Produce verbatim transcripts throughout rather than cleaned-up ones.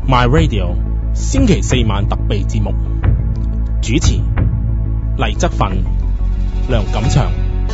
My Radio 星期四晚特備節目，主持黎則奮、梁錦祥。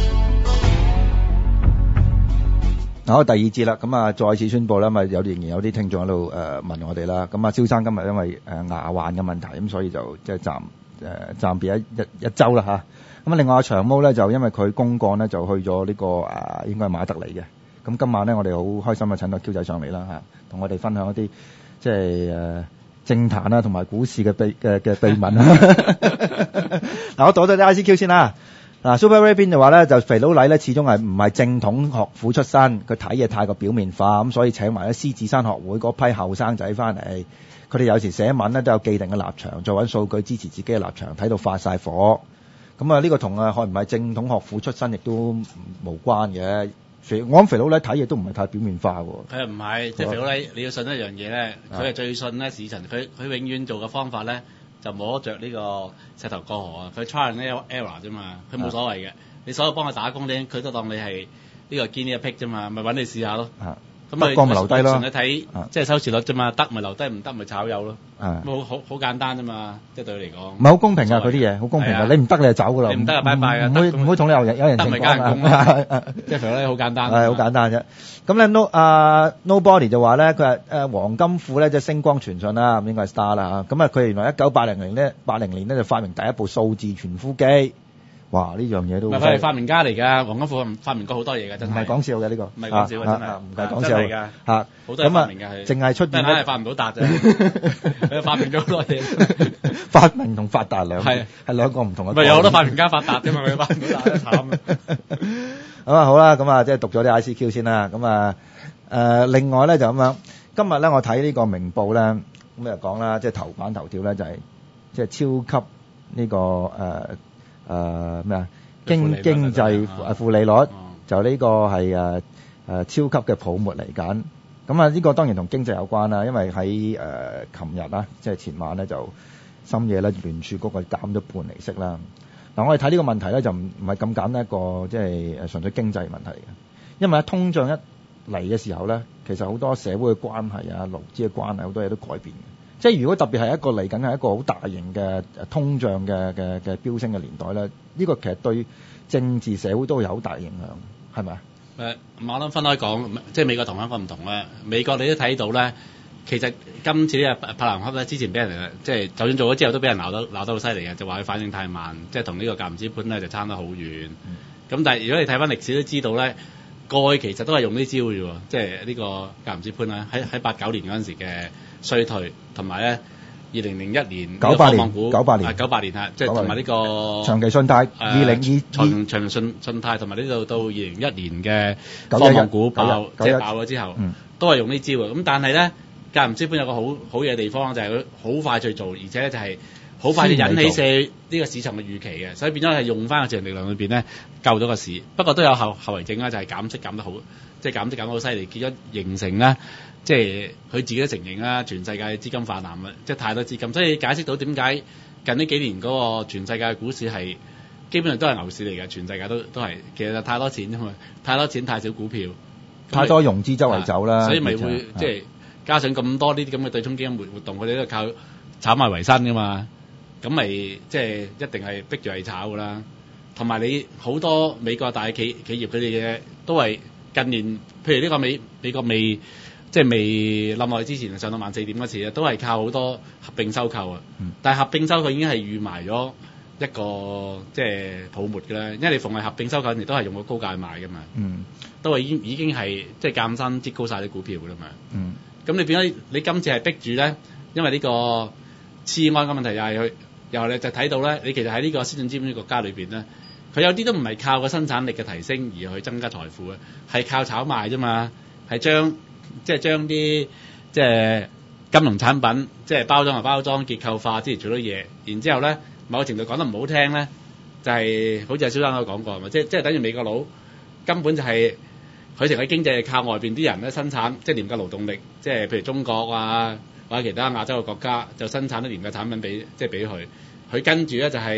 好，第二節啦，咁啊，再次宣佈啦，咁啊，有仍然有啲聽眾喺度誒問我哋啦，咁啊，蕭生今日因為誒、呃、牙患嘅問題，咁所以就即係暫誒暫別一一一週啦嚇。咁啊，另外阿長毛咧就因為佢公幹咧就去咗呢、這個誒、呃、應該係馬德里嘅，咁今晚咧我哋好開心啊請到 Q 仔上嚟啦嚇，同我哋分享一啲即係誒政壇啦同埋股市嘅秘嘅嘅秘聞啦。嗱，我躲咗啲 I C Q 先啦。嗱 Super Ray 邊就話咧，就肥佬黎咧始終係唔係正統學府出身，佢睇嘢太過表面化，咁所以請埋咧獅子山學會嗰批後生仔翻嚟，佢哋有時寫文咧都有既定嘅立場，再揾數據支持自己嘅立場，睇到發晒火。咁啊呢個同啊係唔係正統學府出身亦都無關嘅。肥我諗肥佬黎睇嘢都唔係太表面化喎。 佢唔係，即係肥佬黎你要信一樣嘢咧，佢係最信咧市場，佢佢永遠做嘅方法咧。就摸着呢個石頭過河啊！佢 try and error 啫嘛，佢冇所謂嘅。你所有幫佢打工咧，佢都當你係呢個堅呢一劈啫嘛，咪揾你試下咯。咁咪光咪留低咯。 純粹睇即係收視率啫嘛，得咪留低，唔得咪炒魷咯。 啊， 好好好簡單啫嘛，即係對佢嚟講。 唔係好公平㗎，佢啲嘢好公平㗎。你唔得你就走㗎啦。 你唔得就拜拜㗎。 唔會唔會同你有人有人情講啊。即係肥佬黎好簡單。 係好簡單啫。咁咧 no 啊 Nobody 就話咧，佢話誒黃金庫咧即係星光傳訊啦，咁應該係 Star 啦嚇。咁啊佢原來一九八零年咧八零年咧就發明第一部數字傳呼機。哇！呢樣嘢都唔係佢係發明家嚟㗎，黃金庫發明過好多嘢㗎，真係。 唔係講笑嘅呢個。 唔係講笑嘅真係。 唔係講笑㗎嚇。 好多發明㗎係。 淨係出現咧。係發唔到達啫。佢發明咗好多嘢。 發明同發達兩係係兩個唔同嘅。 咪有好多發明家發達啫嘛，佢發唔到達慘。 咁啊好啦，咁啊即係讀咗啲 I C Q 先啦。咁啊誒另外咧就咁樣，今日咧我睇呢個明報咧，咁就講啦，即係頭版頭條咧就係即係超級呢個誒誒咩啊經經濟負利率，就呢個係誒誒超級嘅泡沫嚟緊。咁啊呢個當然同經濟有關啦，因為喺誒琴日啦，即係前晚咧就深夜咧聯儲局係減咗半厘息啦。嗱，我哋睇呢個問題咧就唔唔係咁簡單一個即係誒純粹經濟問題嚟嘅，因為通脹一嚟嘅時候咧，其實好多社會嘅關係啊、勞資嘅關係好多嘢都改變嘅。即係如果特別係一個嚟緊係一個好大型嘅通脹嘅嘅嘅飆升嘅年代咧，呢個其實對政治社會都會有好大影響，係咪啊？ 誒，我諗分開講，即係美國同香港唔同啦。美國你都睇到咧，其實今次呢個柏林克咧，之前俾人即係就算做咗之後都俾人鬧得鬧得好犀利嘅，就話佢反應太慢，即係同呢個格林斯潘咧就差得好遠。咁、嗯、但係如果你睇翻歷史都知道咧，過去其實都係用呢招嘅啫喎，即係呢個格林斯潘咧喺喺八九年嗰陣時嘅衰退，同埋咧二零零一年九八年九八年九八年啊，即係同埋呢個長期信貸二零二長長信信貸同埋呢度到二零一年嘅科網股爆即係爆咗之後，嗯、都係用呢招嘅。咁但係咧，格林斯潘有個好好嘅地方就係佢好快去做，而且咧就係好快就引起社呢個市場嘅預期嘅，所以變咗係用翻個市場力量裏邊咧救咗個市。不過都有後後遺症啦，就係、是、減息減得好，即係減息減得好犀利，結咗形成咧。即係佢自己都承認啦，全世界資金泛濫啊，即係太多資金，所以解釋到點解近呢幾年嗰個全世界嘅股市係基本上都係牛市嚟嘅，全世界都都係其實太多錢啫嘛，太多錢太少股票， 太多融資周圍走啦， 所以咪會即係加上咁多呢啲咁嘅對沖基金活活動，佢哋都係靠炒賣為生噶嘛，咁咪即係一定係逼住係炒噶啦。同埋你好多美國大企企業佢哋嘅都係近年，譬如呢個美美國未。即係未冧落去之前上到萬四點嗰時咧，都係靠好多合併收購啊。嗯、但係合併收購已經係預埋咗一個即係泡沫嘅啦。因為你逢係合併收購，你都係用個高價買㗎嘛。嗯，都係已經已經係即係減薪擠高晒啲股票㗎啦嘛。嗯，咁你變咗你今次係逼住咧，因為呢個次按嘅問題又係去，又係你就睇到咧，你其實喺呢個先進資本國家裏邊咧，佢有啲都唔係靠個生產力嘅提升而去增加財富啊，係靠炒賣啫嘛，係將即係將啲即係金融產品，即係包裝啊包裝結構化之前做咗嘢，然之後咧某個程度講得唔好聽咧，就係、是、好似阿蕭生都講過，咪即係即係等於美國佬根本就係佢成個經濟係靠外邊啲人咧生產，即係廉價勞動力，即係譬如中國啊或者其他亞洲嘅國家就生產啲廉價產品俾即係俾佢，佢跟住咧就係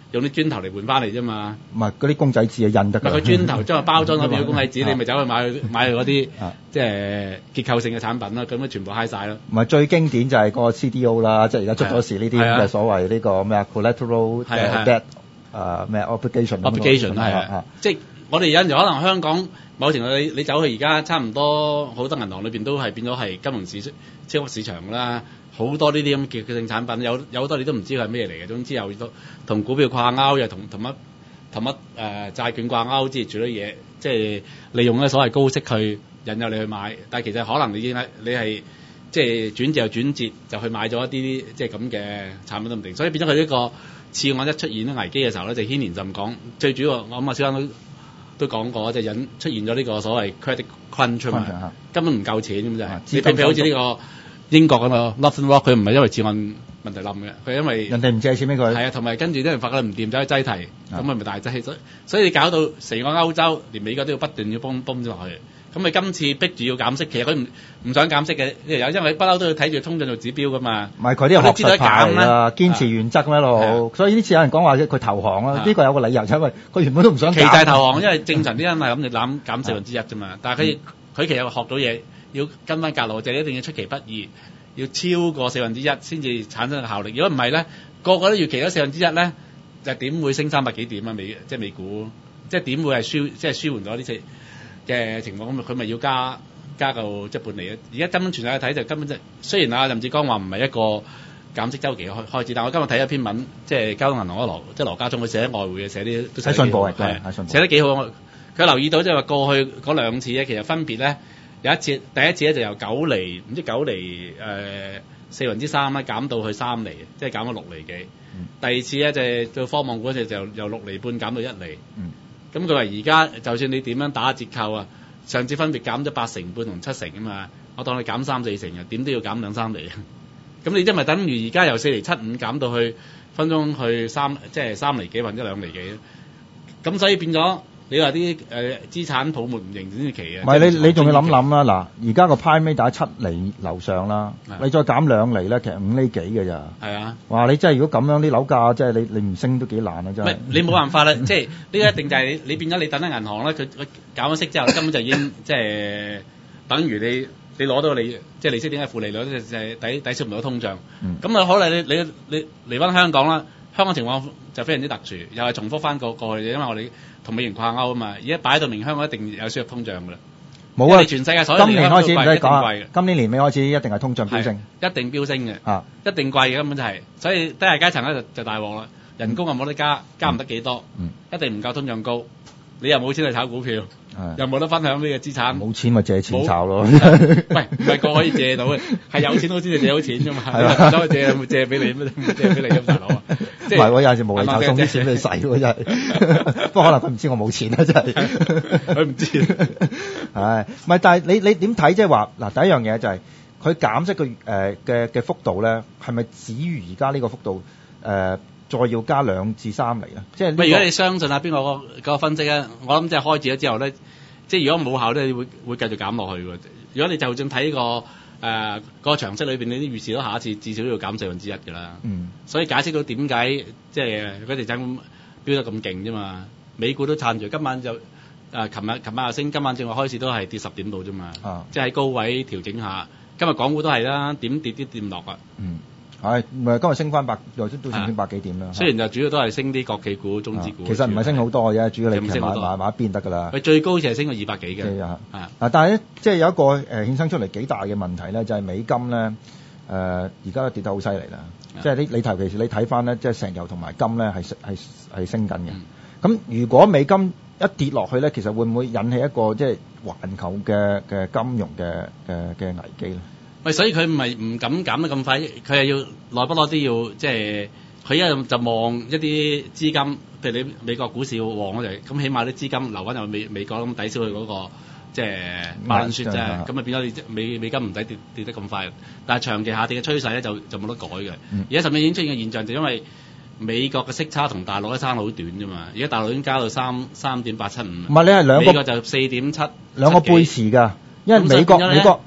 用啲磚頭嚟換翻嚟啫嘛。 唔係嗰啲公仔紙啊印得㗎。 唔係佢磚頭將佢包裝咗變咗公仔紙， 啊你咪走去買買嗰啲啊即係結構性嘅產品啦，咁樣全部嗨晒咯。 唔係最經典就係個 C D O 啦，即係而家出咗事呢啲係啊咁嘅所謂呢個咩啊 collateral 係啊 debt 啊咩 obligation obligation 係啊啊，即係我哋有陣時可能香港某程度你你走去而家差唔多好多銀行裏邊都係變咗係金融市超級市場啦，好多呢啲咁結構性產品，有有好多你都唔知佢係咩嚟嘅，總之有都同股票掛鈎，又同同乜同乜誒債券掛鈎之類之類嘢，即係利用咧所謂高息去引誘你去買，但係其實可能你已經係你係即係轉折又轉折就去買咗一啲即係咁嘅產品都唔定，所以變咗佢呢個次按一出現咗危機嘅時候咧，就牽連甚廣。最主要我諗阿小生都都講過，就引出現咗呢個所謂 credit crunch 嘛，根本唔夠錢咁就係。你譬如好似呢個英國嗰個 Northern Rock，佢唔係因為次按問題冧嘅，佢因為人哋唔借錢俾佢。 係啊，同埋跟住啲人發覺唔掂，走去擠提，咁咪咪大擠，所以所以你搞到成個歐洲，連美國都要不斷要泵泵咗落去。咁你今次逼住要減息，其實佢唔唔想減息嘅，有因為不嬲都要睇住通脹做指標噶嘛。 唔係佢啲學術派啦，堅持原則咁一路，所以呢次有人講話佢投降啦，呢個有個理由，因為佢原本都唔想減。 其實係投降，因為正常啲人係諗住攬減四分之一啫嘛。但係佢佢其實學到嘢，要跟翻格路，就一定要出其不意，要超過四分之一先至產生個效力。如果唔係咧，個個都預期咗四分之一咧，就點會升三百幾點啊？美即係美股，即係點會係舒即係舒緩咗呢次嘅情況，咁佢咪要加加夠即係半厘啊！而家根本全世界睇就根本就雖然啊任志剛話唔係一個減息週期開開始，但我今日睇一篇文，即係交通銀行嗰羅即係羅家聰佢寫喺外匯嘅，寫啲都寫信報係寫得幾好。佢留意到即係話過去嗰兩次咧，其實分別咧有一次第一次咧就由九厘唔知九厘誒、呃、四分之三咧減到去三厘，即係減咗六厘幾。嗯、第二次咧就係做科網股嗰陣就由六厘半減到一厘。嗯咁佢話而家就算你點樣打折扣啊，上次分別減咗八成半同七成啊嘛，我當你減三四成啊，點都要減兩三厘。咁你即係咪等於而家由四厘七五減到去分鐘去三即係三厘幾或者兩厘幾？咁所以變咗你話啲誒資產泡沫唔形成期啊？ 唔係你你仲要諗諗啦，嗱而家個 prime rate 打七厘樓上啦，你再減兩厘咧，其實五厘幾嘅咋？係啊！哇！你真係如果咁樣啲樓價，即係你你唔升都幾難啊！真係。唔你冇辦法啦，即係呢個一定就係你你變咗你等喺銀行咧，佢佢減咗息之後，根本就已經即係等於你你攞到利即係利息點解負利率就就係抵抵消唔到通脹。咁啊、嗯，可能你你你嚟翻香港啦，香港情況就非常之特殊，又係重複翻過過去，因為我哋同美元掛鈎啊嘛，而家擺到明香港一定有輸入通脹㗎啦。冇啊！全世界所有今年開始唔使講啊， 今年年尾開始一定係通脹飆升， 一定飆升嘅， 啊， 一定貴嘅根本就係、是，所以低下階層咧就就大鑊啦，人工又冇得加，加唔得幾多，嗯、一定唔夠通脹高，你又冇錢去炒股票，嗯、又冇得分享呢個資產， 冇錢咪借錢炒咯。 喂，唔係個可以借到嘅，係有錢都先至借到錢㗎嘛，唔走去借借俾你咩？借俾你咁大佬啊！ 唔係喎，有陣時無厘頭送啲錢俾你使喎，真係。不過可能佢唔知我冇錢啦，真係。 佢唔知。 係，唔係？但係你你點睇？即係話嗱，第一樣嘢就係佢減息嘅誒嘅嘅幅度咧，係咪止於而家呢個幅度？誒、呃，再要加兩至三厘啊？即係、這個。 如果你相信啊邊個個個分析咧，我諗即係開始咗之後咧，即係如果冇效咧，會會繼續減落去嘅。如果你就算睇、這個誒、呃那個長息裏邊，你啲預示到下一次至少都要減四分之一㗎啦。嗯。所以解釋到點解即係嗰地產飆得咁勁啫嘛？美股都撐住，今晚就誒，琴日琴晚又升，今晚正話開始都係跌十點度啫嘛。啊。即係喺高位調整下，今日港股都係啦，點跌啲跌唔落啊。 嗯。係，唔係今日升翻百，又都升升百幾點啦。雖然就主要都係升啲國企股、中資股。 其實唔係升好多嘅啫，主要你買買買一邊得㗎啦。 佢最高就係升過二百幾嘅。係啊。啊，但係咧，即係有一個誒衍生出嚟幾大嘅問題咧，就係美金咧誒，而家跌得好犀利啦。即係你你尤其是你睇翻咧，即係石油同埋金咧係係係升緊嘅。咁如果美金一跌落去咧，其實會唔會引起一個即係環球嘅嘅金融嘅嘅嘅危機咧？ 喂，所以佢唔係唔敢減得咁快，佢係要耐不耐啲要即係佢一就望一啲資金，譬如你美國股市旺嗰陣，咁起碼啲資金流翻入美美國咁抵消佢嗰個即係馬雲説啫，咁啊變咗你美美金唔使跌跌得咁快，但係長期下跌嘅趨勢咧就就冇得改嘅。而家甚至已經出現嘅現象就因為美國嘅息差同大陸咧差好短啫嘛，而家大陸已經加到三三點八七五，唔係你係兩個美國就四點七， 兩個背馳㗎。因為美國美國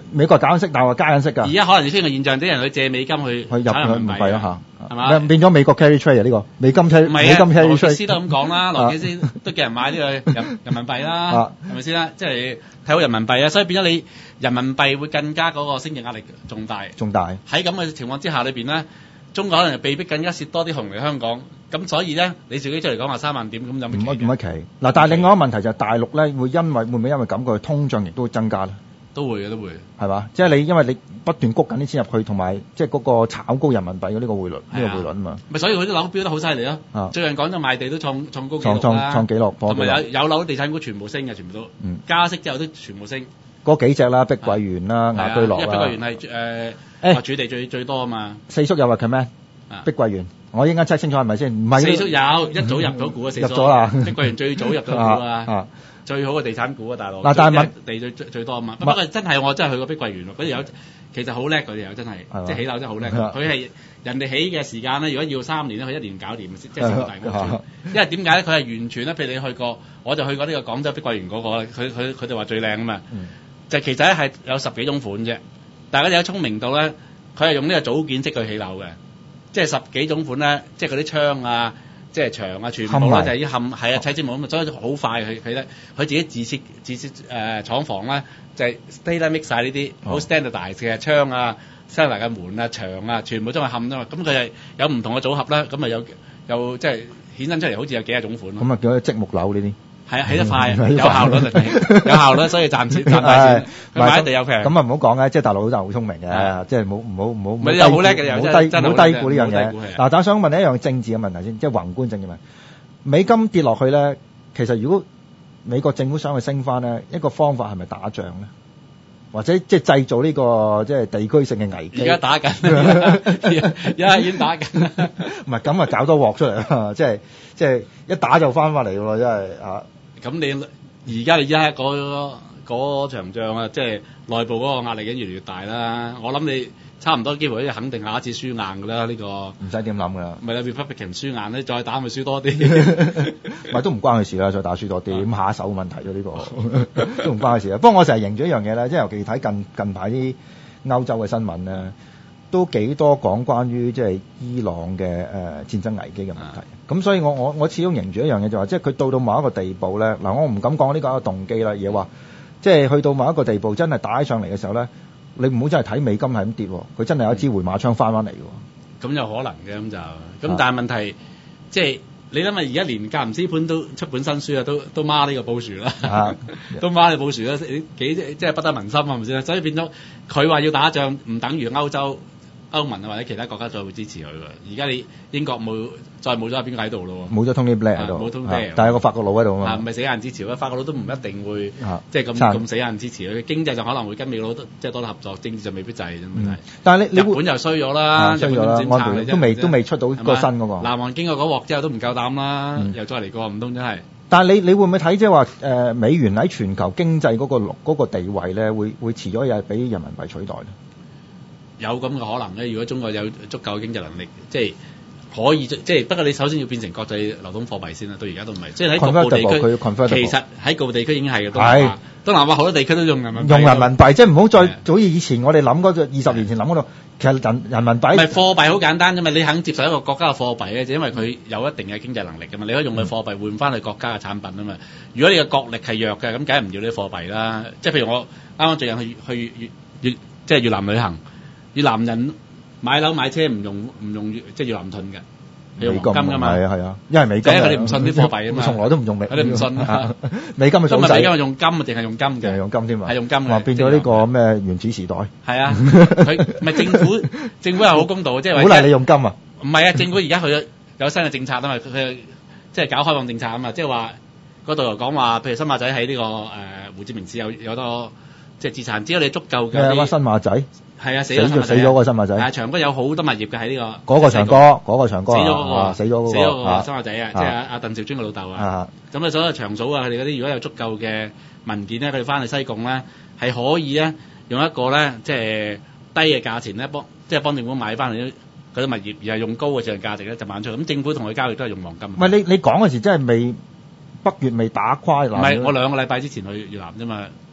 美國減息，但係話加緊息㗎。 而家可能出現個現象，啲人去借美金去去入炒人民幣人民幣啦嚇， 係嘛？ 變咗美國 carry trade 啊呢個美金 carry 唔係啊， 美金 carry 羅傑 trade 斯都咁講啦，羅傑斯都叫人買呢個人人民幣啦，係咪先啦？即係睇好人民幣啊，所以變咗你人民幣會更加嗰個升值壓力仲大。 仲大。 喺咁嘅情況之下裏邊咧，中國可能被逼更加蝕多啲紅嚟香港，咁所以咧你自己出嚟講話三萬點咁有唔乜乜唔乜奇嗱，但係另外一個問題就係大陸咧會因為會唔會因為咁佢通脹亦都會增加咧？ 都會嘅，都會係嘛？即係你因為你不斷谷緊啲錢入去，同埋即係嗰個炒高人民幣嘅呢個匯率呢個匯率啊嘛。 咪所以佢啲樓飆得好犀利咯。 啊最近廣州賣地都創創高紀創錄啦， 創創紀錄， 同埋有有樓地產股全部升嘅，全部都嗯加息之後都全部升。 嗰幾隻啦，碧桂園啦、雅居樂因為碧桂園啦， 係誒話主地最最多啊嘛。 四叔有話佢咩？ 啊碧桂園，我應該 check 清楚係咪先？唔係四叔有一早入咗股啊，四叔入咗啦碧桂園最早入咗股啊啊啊，最好嘅地產股啊，大佬。 嗱但係問地最最最多啊嘛。不過真係我真係去過碧桂園喎，嗰啲有其實好叻，嗰啲有真係係嘛即係起樓真係好叻。 係啊佢係人哋起嘅時間咧，如果要三年咧，佢一年搞掂，即係成個大屋係啊。 因為點解咧？佢係完全咧，譬如你去過，我就去過呢個廣州碧桂園嗰個咧，佢佢佢哋話最靚啊嘛。 嗯就其實咧係有十幾種款啫，大家有聰明到咧，佢係用呢個組件式去起樓嘅，即係十幾種款咧，即係嗰啲窗啊，即係牆啊，全部咧就係啲冚係啊砌積木咁啊，所以好快佢佢咧，佢自己自設自設誒、呃、廠房咧，就係 tailor make 曬呢啲好 standard 嘅窗啊、standard 嘅門啊、牆啊，全部都係冚啫嘛，咁佢係有唔同嘅組合啦，咁啊有有即係衍生出嚟好似有幾廿種款咯。 咁啊叫積木樓呢啲。 係啊，起得快，有效率就起，有效率，所以賺錢賺大錢。佢買地又平。 咁啊唔好講嘅，即係大陸真係好聰明嘅，即係冇唔好唔好唔好咪又好叻嘅，又唔好低真係唔好低估呢樣嘢。 唔好低估係嗱，但係想問你一樣政治嘅問題先，即係宏觀政治問題。美金跌落去咧，其實如果美國政府想去升翻咧，一個方法係咪打仗咧？或者即係製造呢個即係地區性嘅危機？ 而家打緊，而家已經打緊啦。 唔係咁啊，搞多鑊出嚟啦！即係即係一打就翻返嚟喎，真係啊！ 咁你而家你而家嗰嗰場仗啊，即係內部嗰個壓力已經越嚟越大啦。我諗你差唔多幾乎都肯定下一次輸硬㗎啦，呢、呢個唔使點諗㗎啦。 咪啦 Republican 輸硬咧，再打咪輸多啲。 咪都唔關佢事啦，再打輸多啲，咁下一手問題咗呢、呢個都唔關佢事啦。不過我成日認咗一樣嘢咧，即係尤其睇近近排啲歐洲嘅新聞咧，都幾多講關於即係伊朗嘅誒、呃、戰爭危機嘅問題。咁所以我我我始終認住一樣嘢就話，即係佢到到某一個地步咧，嗱我唔敢講呢個係一個動機啦，而係話即係去到某一個地步真係打起上嚟嘅時候咧，你唔好真係睇美金係咁跌，佢真係有一支回馬槍翻翻嚟嘅。 咁有可能嘅咁就，咁但係問題即係你諗下，而家連格林斯潘都出本新書啊，都都孖呢個布殊啦， 啊、 都孖呢個布殊啦，幾即係不得民心係咪先？所以變咗佢話要打仗，唔等於歐洲。歐盟啊或者其他國家再會支持佢㗎。而家你英國冇再冇咗邊個喺度咯喎？ 冇咗 Tony Blair 喺度， 冇 Tony Blair， 但係有個法國佬喺度啊嘛。 唔係死硬支持咯，法國佬都唔一定會、 啊、 即係咁咁死硬支持佢。經濟上可能會跟美佬即係多啲合作，政治就未必就係啫問題。 但係你你日本又衰咗啦， 衰咗啦，安倍都未都未出到個新嗰個。 南韓經過嗰鑊之後都唔夠膽啦， 嗯、 又再嚟過，唔通真係？ 但係你你會唔會睇即係話誒美元喺全球經濟嗰、嗰個嗰個地位咧，會會遲咗日俾人民幣取代咧？ 有咁嘅可能咧，如果中國有足夠嘅經濟能力，即係可以即係不過你首先要變成國際流通貨幣先啦。到而家都唔係，即係喺局部地區，其實喺局部地區已經係嘅。東南亞，東南亞好多地區都用人民幣。 用人民幣，即係唔好再好似以前我哋諗嗰個二十年前諗嗰度，其實人人民幣。唔係貨幣好簡單啫嘛，你肯接受一個國家嘅貨幣咧，就因為佢有一定嘅經濟能力㗎嘛，你可以用佢貨幣換翻去國家嘅產品啊嘛。如果你嘅國力係弱嘅，咁梗係唔要呢啲貨幣啦。即係譬如我啱啱最近去去越越即係越南旅行。越南人買樓買車唔用唔用即係越南盾嘅，用黃金㗎嘛。 係啊係啊，因為美金。 因為佢哋唔信啲貨幣啊嘛。 從來都唔用美。 佢哋唔信。 美金嘅總。 今日美金係用金啊，定係用金嘅？ 係用金添啊。 係用金嘅。 話變咗呢個咩原始時代。 係啊，佢咪政府政府係好公道，即係鼓勵你用金啊。 唔係啊，政府而家佢有新嘅政策啊嘛，佢即係搞開放政策啊嘛，即係話嗰度又講話，譬如新馬仔喺呢個誒胡志明市有有多即係資產，只要你足夠嘅。 咩新馬仔？ 係啊，死咗死咗個新馬仔。 係啊，長江有好多物業嘅喺呢個。 嗰個長哥，嗰個長哥死咗嗰個， 死咗嗰個。 死咗嗰個新馬仔啊，即係阿阿鄧兆尊嘅老豆啊。咁啊，所有長嫂啊，佢哋嗰啲如果有足夠嘅文件咧，佢哋翻去西貢咧，係可以咧用一個咧即係低嘅價錢咧幫，即係幫政府買翻嚟啲嗰啲物業，而係用高嘅市場價值咧就賣出去。咁政府同佢交易都係用黃金。 唔係你你講嗰時真係未北越未打垮南。 唔係，我兩個禮拜之前去越南啫嘛。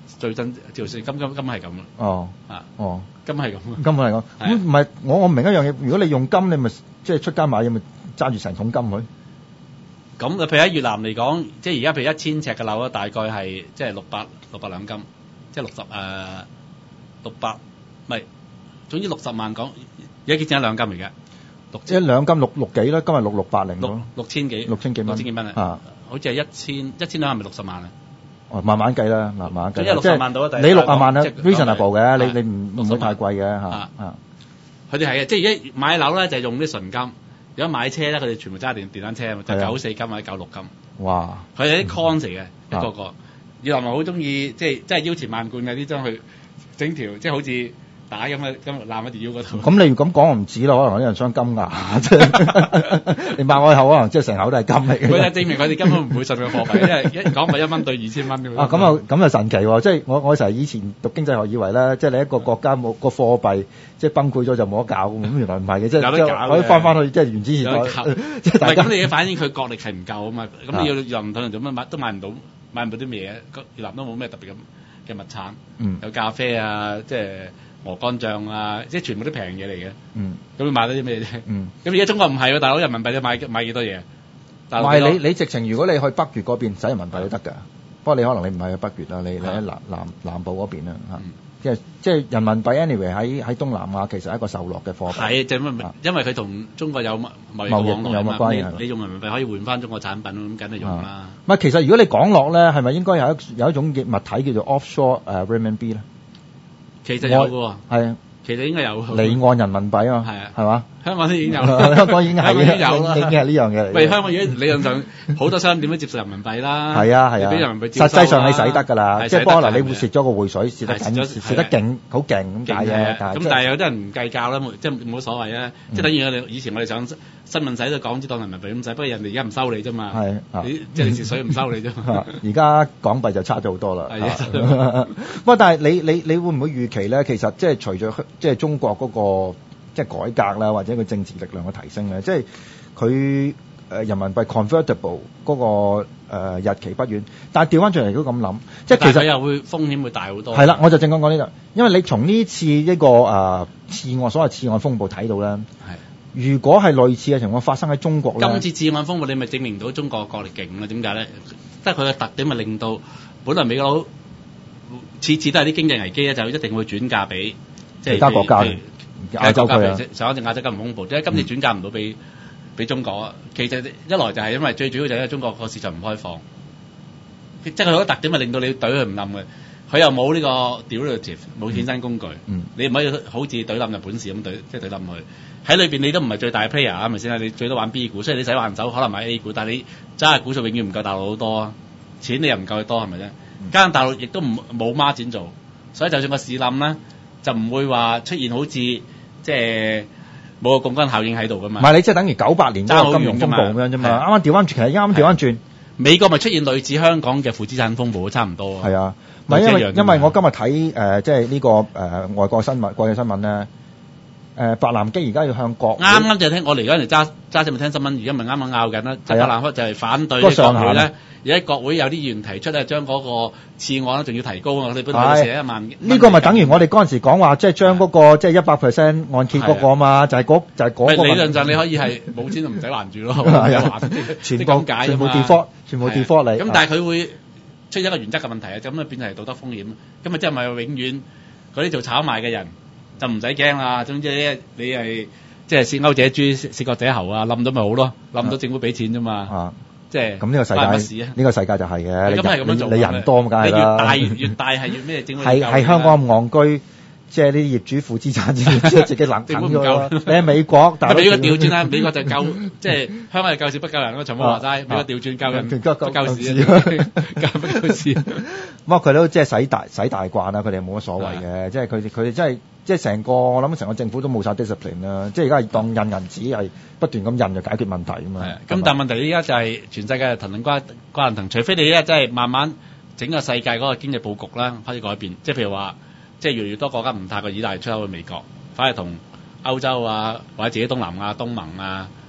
最新條線，金金金係咁啦。 哦啊哦， 金係咁。 金嚟講，咁唔係我我唔明一樣嘢，如果你用金，你咪即係出街買嘢咪揸住成桶金佢。 咁譬如喺越南嚟講，即係而家譬如一千尺嘅樓咧，大概係即係六百六百兩金，即係六十誒六百，唔係，總之六十萬港，而家幾錢一兩金而家？六即係兩金六六幾啦，今日六六八零六六千幾， 六千幾蚊， 六千幾蚊啊！ 好似係一千一千兩係咪六十萬啊？ 哦，慢慢計啦，慢慢計。 即係六十萬到即係你六十萬啦即係 ，reasonable 嘅，你係你唔唔會太貴嘅嚇啊啊！ 佢哋係嘅，即係而家買樓咧就係用啲純金，如果買車咧佢哋全部揸電電單車啊嘛，就係啊九四金或者九六金。 哇！ 佢係啲 con 嚟嘅， 啊一個個。越南人好中意，即係即係腰纏萬貫嘅啲將佢整條，即係好似帶咁嘅咁攬喺條腰嗰度。 咁你如咁講我唔止啦，可能有啲人鑲金牙，即係你擘開口可能即係成口都係金嚟嘅。 佢就證明佢哋根本唔會信個貨幣，因為一講咪一蚊對二千蚊咁樣。 啊，咁啊咁啊神奇喎！即係我我成日以前讀經濟學以為咧，即係你一個國家冇個貨幣即係崩潰咗就冇得搞咁，咁原來唔係嘅，即係有得搞嘅可以翻翻去即係原始時代有得搞， 即係大家唔係咁你反映佢國力係唔夠啊嘛，咁你要越南同做乜買都買唔到，買唔到啲咩嘢？越南都冇咩特別咁嘅物產， 嗯有咖啡啊，即係鵝肝醬啊，即係全部都平嘢嚟嘅。 嗯咁你買到啲咩啫？ 嗯。 咁而家中國唔係喎，大佬人民幣你買買幾多嘢？ 唔大佬幾多係你你直情如果你去北越嗰邊使人民幣都得㗎，不過你可能你唔係去北越啦，你你喺南南南部嗰邊啦嚇。 嗯即係即係人民幣 anyway 喺喺東南亞其實係一個受落嘅貨幣。 係，就因為啊因為佢同中國有貿貿易貿易往來啊嘛有關係係你你用人民幣可以換翻中國產品，咁梗係用啦。 唔係，其實如果你講落咧，係咪應該有一有一種嘅物體叫做 offshore 誒 renminbi 咧？ 其實有嘅喎， 係啊， 其實應該有。 離岸人民幣啊嘛， 係啊係嘛？ 香港都已經有啦， 香港已經係香港已經有啦已經係呢樣嘢嚟嘅。 喂，香港而家理論上好多商店都接受人民幣啦。 係啊係啊， 你俾人民幣招收啦實際上你使得㗎啦， 係即係不過嗱， 使得㗎你會蝕咗個匯水，蝕得緊， 係蝕咗蝕得勁，好勁咁解勁嘅。 嘅，咁但係即係但係有啲人唔計較啦，冇即係冇所謂啊，即係等於我哋以前我哋上新聞使都港紙當人民幣咁使，不過人哋而家唔收你啫嘛， 係啊你即係你蝕水唔收你啫嘛啊。而家港幣就差咗好多啦。 係啊啊不過但係你你你會唔會預期咧？其實即係隨著即係中國嗰個即係改革啦，或者佢政治力量嘅提升咧，即係佢誒人民幣 convertible 嗰個誒日期不遠。但係調翻轉嚟都咁諗，即係其實但係佢又會風險會大好多。 係啦，我就正講講呢度，因為你從呢次一個誒次按所謂次按風暴睇到咧， 係。 如果係類似嘅情況發生喺中國咧， 今次次按風暴你咪證明到中國國力勁啦？點解咧？即係佢嘅特點咪令到本來美國佬次次都係啲經濟危機咧，就一定會轉嫁俾即係其他國家譬如亞洲區啊譬如上一隻亞洲金融風暴，點解今次轉嫁唔到俾俾中國啊？其實一來就係因為最主要就係因為中國個市場唔開放，即係佢嗰個特點咪令到你懟佢唔冧嘅。佢又冇呢個 derivative 冇衍生工具， 嗯你唔可以好似懟冧日本市咁懟，即係懟冧佢。喺裏邊你都唔係最大嘅 player 啊，咪先啦？你最多玩 B 股，所以你使橫手可能買 A 股，但係你揸嘅股數永遠唔夠大陸好多啊，錢你又唔夠佢多係咪啫？加上大陸亦都唔冇孖展做，所以就算個市冧咧，就唔會話出現好似即係冇個槓桿效應喺度噶嘛。 唔係你即係等於九八年嗰個金融風暴咁樣啫嘛。啱啱調翻轉，其實啱啱調翻轉， 美國咪出現類似香港嘅負資產風暴，差唔多。 係啊，唔係因為因為我今日睇誒即係呢個誒、呃、外國新聞、國際新聞咧，誒、呃、白蘭基而家要向國啱啱就聽我嚟嗰陣揸揸正咪聽新聞，而家咪啱啱拗緊啦。即係白蘭克就係反對個呢個國會咧上限啊。 而家國會有啲議員提出咧，將嗰個次按咧仲要提高啊！我哋本來寫一萬， 呢個咪等於我哋嗰陣時講話，即係將嗰個即係一百 percent 按揭嗰個啊嘛，就係嗰就係嗰個。 理論上你可以係冇錢就唔使還住咯， 係啊還全部咁解全部啫嘛 default 全部 default 嚟。 咁但係佢會出現一個原則嘅問題啊，咁啊變成係道德風險。咁啊即係咪永遠嗰啲做炒賣嘅人就唔使驚啦？總之咧你係即係涉勾者豬，涉割者猴啊，冧到咪好咯，冧到政府俾錢啫嘛。 啊， 即係咁呢個世關乜事啊？ 界呢個世界就係嘅，你咁係咁樣做人你人多咁梗係你越大啦。 越越大係越咩？政府係係香港咁戇居，即係啲業主負資產，即係自己冷啃咗啦。你喺美國，但係美國調轉啦，美國就救即係香港係救市不救人咯。長毛話齋，美國調轉救人救不救市救啊，救不救市。 不過佢都即係使大使大慣啦，佢哋冇乜所謂嘅，即係佢哋佢哋真係即係成個我諗成個政府都冇晒 discipline 啦，即係而家係當印銀紙係不斷咁印就解決問題啊嘛。 係啊，咁但係問題依家就係全世界騰騰瓜瓜騰騰，除非你咧真係慢慢整個世界嗰個經濟佈局啦開始改變，即係譬如話，即係越嚟越多國家唔太過依賴出口去美國，反而同歐洲啊或者自己東南亞、東盟啊、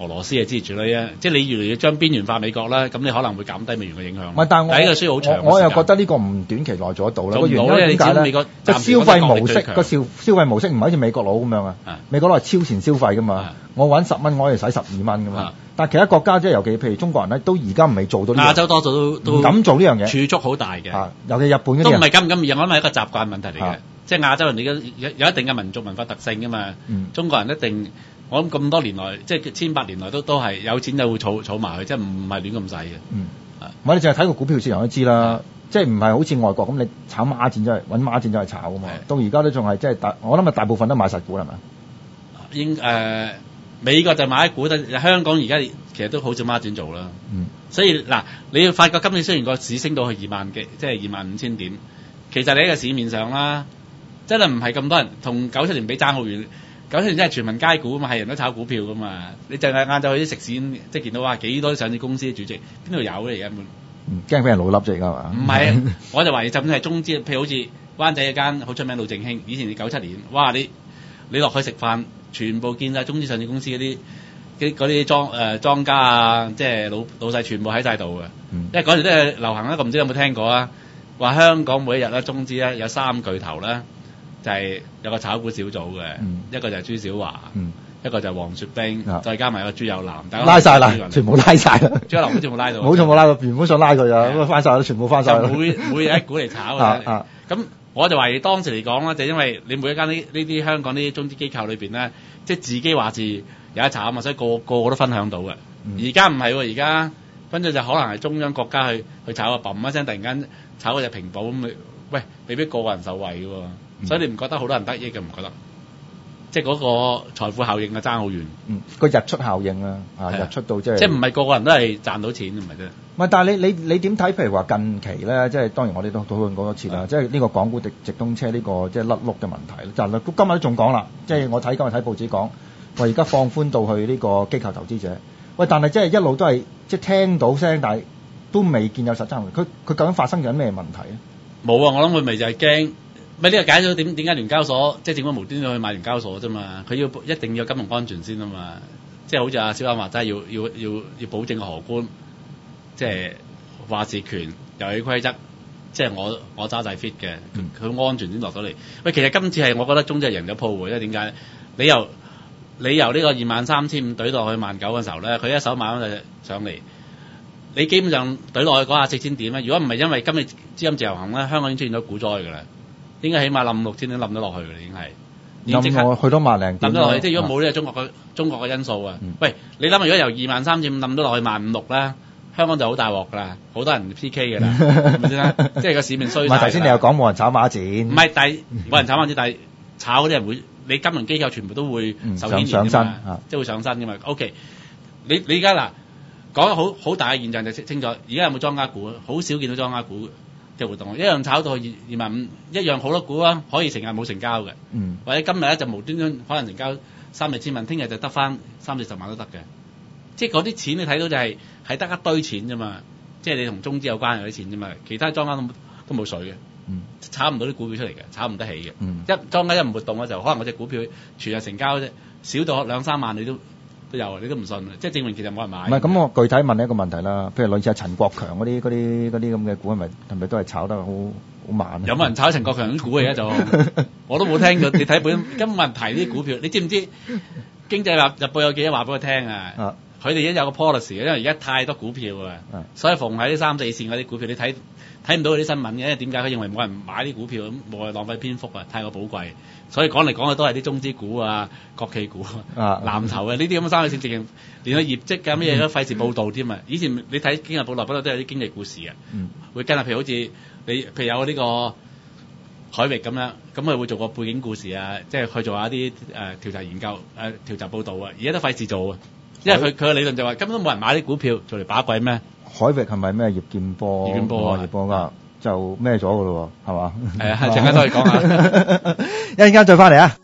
俄羅斯嘅之類咧，即係你越嚟越將邊緣化美國啦，咁你可能會減低美元嘅影響。 唔係，但係我呢個需要好長嘅時間。 我我又覺得呢個唔短期內做得到啦。 做唔到個原因點解咧？即係消費模式個消消費模式唔係好似美國佬咁樣啊。美國佬係超前消費噶嘛。我揾十蚊，我可以使十二蚊噶嘛。但係其他國家即係尤其譬如中國人咧，都而家唔係做到呢樣。亞洲多數都都唔敢做呢樣嘢， 儲蓄好大嘅。 尤其日本嗰啲都唔係咁咁易，我諗係一個習慣問題嚟嘅。即係亞洲人哋嘅有有一定嘅民族文化特性噶嘛。 嗯、中國人一定。我諗咁多年來，即係千百年來都都係有錢就會儲儲埋佢，即係唔係亂咁使嘅。 嗯，我哋淨係睇個股票市場都知啦，即係唔係好似外國咁，你炒孖展就係揾孖展就係炒㗎嘛。到而家都仲係即係大，我諗啊大部分都買實股係咪？ 應誒、呃、美國就買股，但香港而家其實都好少孖展做啦。 嗯， 所以嗱，你要發覺今年雖然個市升到去二萬幾，即係二萬五千點，其實你喺個市面上啦，真係唔係咁多人，同九七年比爭好遠。九七年真係全民皆股啊嘛，係人都炒股票噶嘛。你淨係晏晝去啲食肆，即係見到哇幾多上市公司嘅主席，邊度有咧而家？ 嗯，驚俾人老笠啫，而家嘛？ 唔係，我就懷疑就算係中資，譬如好似灣仔一間好出名老正興，以前你九七年，哇你你落去食飯，全部見晒中資上市公司嗰啲嗰啲莊誒莊家啊，即係老老細全部喺晒度嘅。嗯、因為嗰時都係流行啦，我唔知有冇聽過啊？話香港每一日咧中資咧有三巨頭啦。就係有個炒股小組嘅，嗯、一個就係朱小華，嗯、一個就係黃雪冰，嗯、再加埋個朱友南， 拉晒啦，全部拉晒啦， 朱友南好似冇拉到， 冇錯冇拉到，原本想拉佢啊，咁啊翻晒啦，全部翻晒啦， 每每日一股嚟炒嘅，咁、啊啊、我就懷疑當時嚟講啦，就因為你每一間呢呢啲香港呢啲中資機構裏邊咧，即係自己話事有得炒啊嘛，所以個個個都分享到嘅。而家唔係喎，而家分咗就可能係中央國家去去炒啊，砰一聲突然間炒嗰隻平保咁，你喂未必個個人受惠嘅喎。所以你唔覺得好多人得益嘅？唔覺得，即係嗰個財富效應啊，爭好遠。嗯，個日出效應啦，啊，日出到即係。 即係唔係個個人都係賺到錢，唔係啫。 唔係，但係你你你點睇？譬如話近期咧，即係當然我哋都討論過多次啦。即係呢個港股直直通車呢個即係甩碌嘅問題咧。就係今日都仲講啦，即係我睇今日睇報紙講，話而家放寬到去呢個機構投資者。喂，但係即係一路都係即係聽到聲，但係都未見有實質行動。佢佢究竟發生緊咩問題咧？ 冇啊！我諗佢咪就係驚。咪呢個解咗點點解聯交所即係政府無端端去買聯交所啫嘛？佢要一定要金融安全先啊嘛！即係好似阿小安話齋，要要要要保證個荷官，即係話事權、遊戲規則，即係我我揸晒 fit 嘅，佢、嗯、安全先落到嚟。喂，其實今次係我覺得中資係贏咗鋪喎，因為點解？你由你由呢個二萬三千五懟落去萬九嘅時候咧，佢一手買翻就上嚟，你基本上懟落去嗰下四千點咧。如果唔係因為今日資金自由行咧，香港已經出現咗股災㗎啦。應該起碼冧六千點冧咗落去嘅，已經係已經即刻去到萬零點冧咗落去。即係如果冇呢個中國嘅中國嘅因素啊，嗯、喂，你諗下，如果由二萬三千五冧咗落去萬五六啦，香港就好大鑊㗎啦，好多人 P K 㗎啦，係咪先啦？即係個市面衰曬。唔係頭先你又講冇人炒孖展，唔係，但係冇人炒孖展，但係炒嗰啲人會，你金融機構全部都會受牽連㗎嘛， 身即係會上身㗎嘛。OK，你你而家嗱講好好大嘅現象就清楚，而家有冇莊家股啊？好少見到莊家股嘅活動，一樣炒到去二萬五，一樣好多股啊，可以成日冇成交嘅，嗯、或者今日咧就無端端可能成交三四千萬，聽日就得翻三四十萬都得嘅，即係嗰啲錢你睇到就係係得一堆錢啫嘛，即係你同中資有關係嗰啲錢啫嘛，其他莊家都都冇水嘅，嗯、炒唔到啲股票出嚟嘅，炒唔得起嘅，嗯、一莊家一唔活動嘅時候，可能嗰隻股票全日成交啫，少到兩三萬你都。都有，你都唔信，即係證明其實冇人買。 唔係咁，我具體問你一個問題啦，譬如類似阿陳國強嗰啲嗰啲嗰啲咁嘅股，係咪係咪都係炒得好好慢？有冇人炒陳國強啲股而家就？我都冇聽過，你睇本根本冇人提啲股票，你知唔知？經濟日報有幾多話俾我聽啊？佢哋已經有個 policy，因為而家太多股票啊，所以逢喺啲三四線嗰啲股票，你睇睇唔到嗰啲新聞嘅，因為點解佢認為冇人買啲股票，咁冇人浪費篇幅啊，太過寶貴。所以講嚟講去都係啲中資股啊、國企股啊、藍籌啊呢啲咁嘅三四線，直情連個業績啊咩嘢都費事報導添啊！以前你睇經濟報導，不嬲都有啲經濟故事嘅，嗯、會跟啊，譬如好似你譬如有呢個海域咁樣，咁佢會做個背景故事啊，即係去做下啲誒、呃、調查研究、誒、呃、調查報導啊，而家都費事做啊，因為佢佢嘅理論就話根本都冇人買啲股票做嚟把鬼咩？ 海域係咪咩葉劍波？葉劍波啊！葉劍波㗎。就咩咗㗎咯喎，係嘛？ 係啊，陣間都可以講下， 一陣間再翻嚟啊！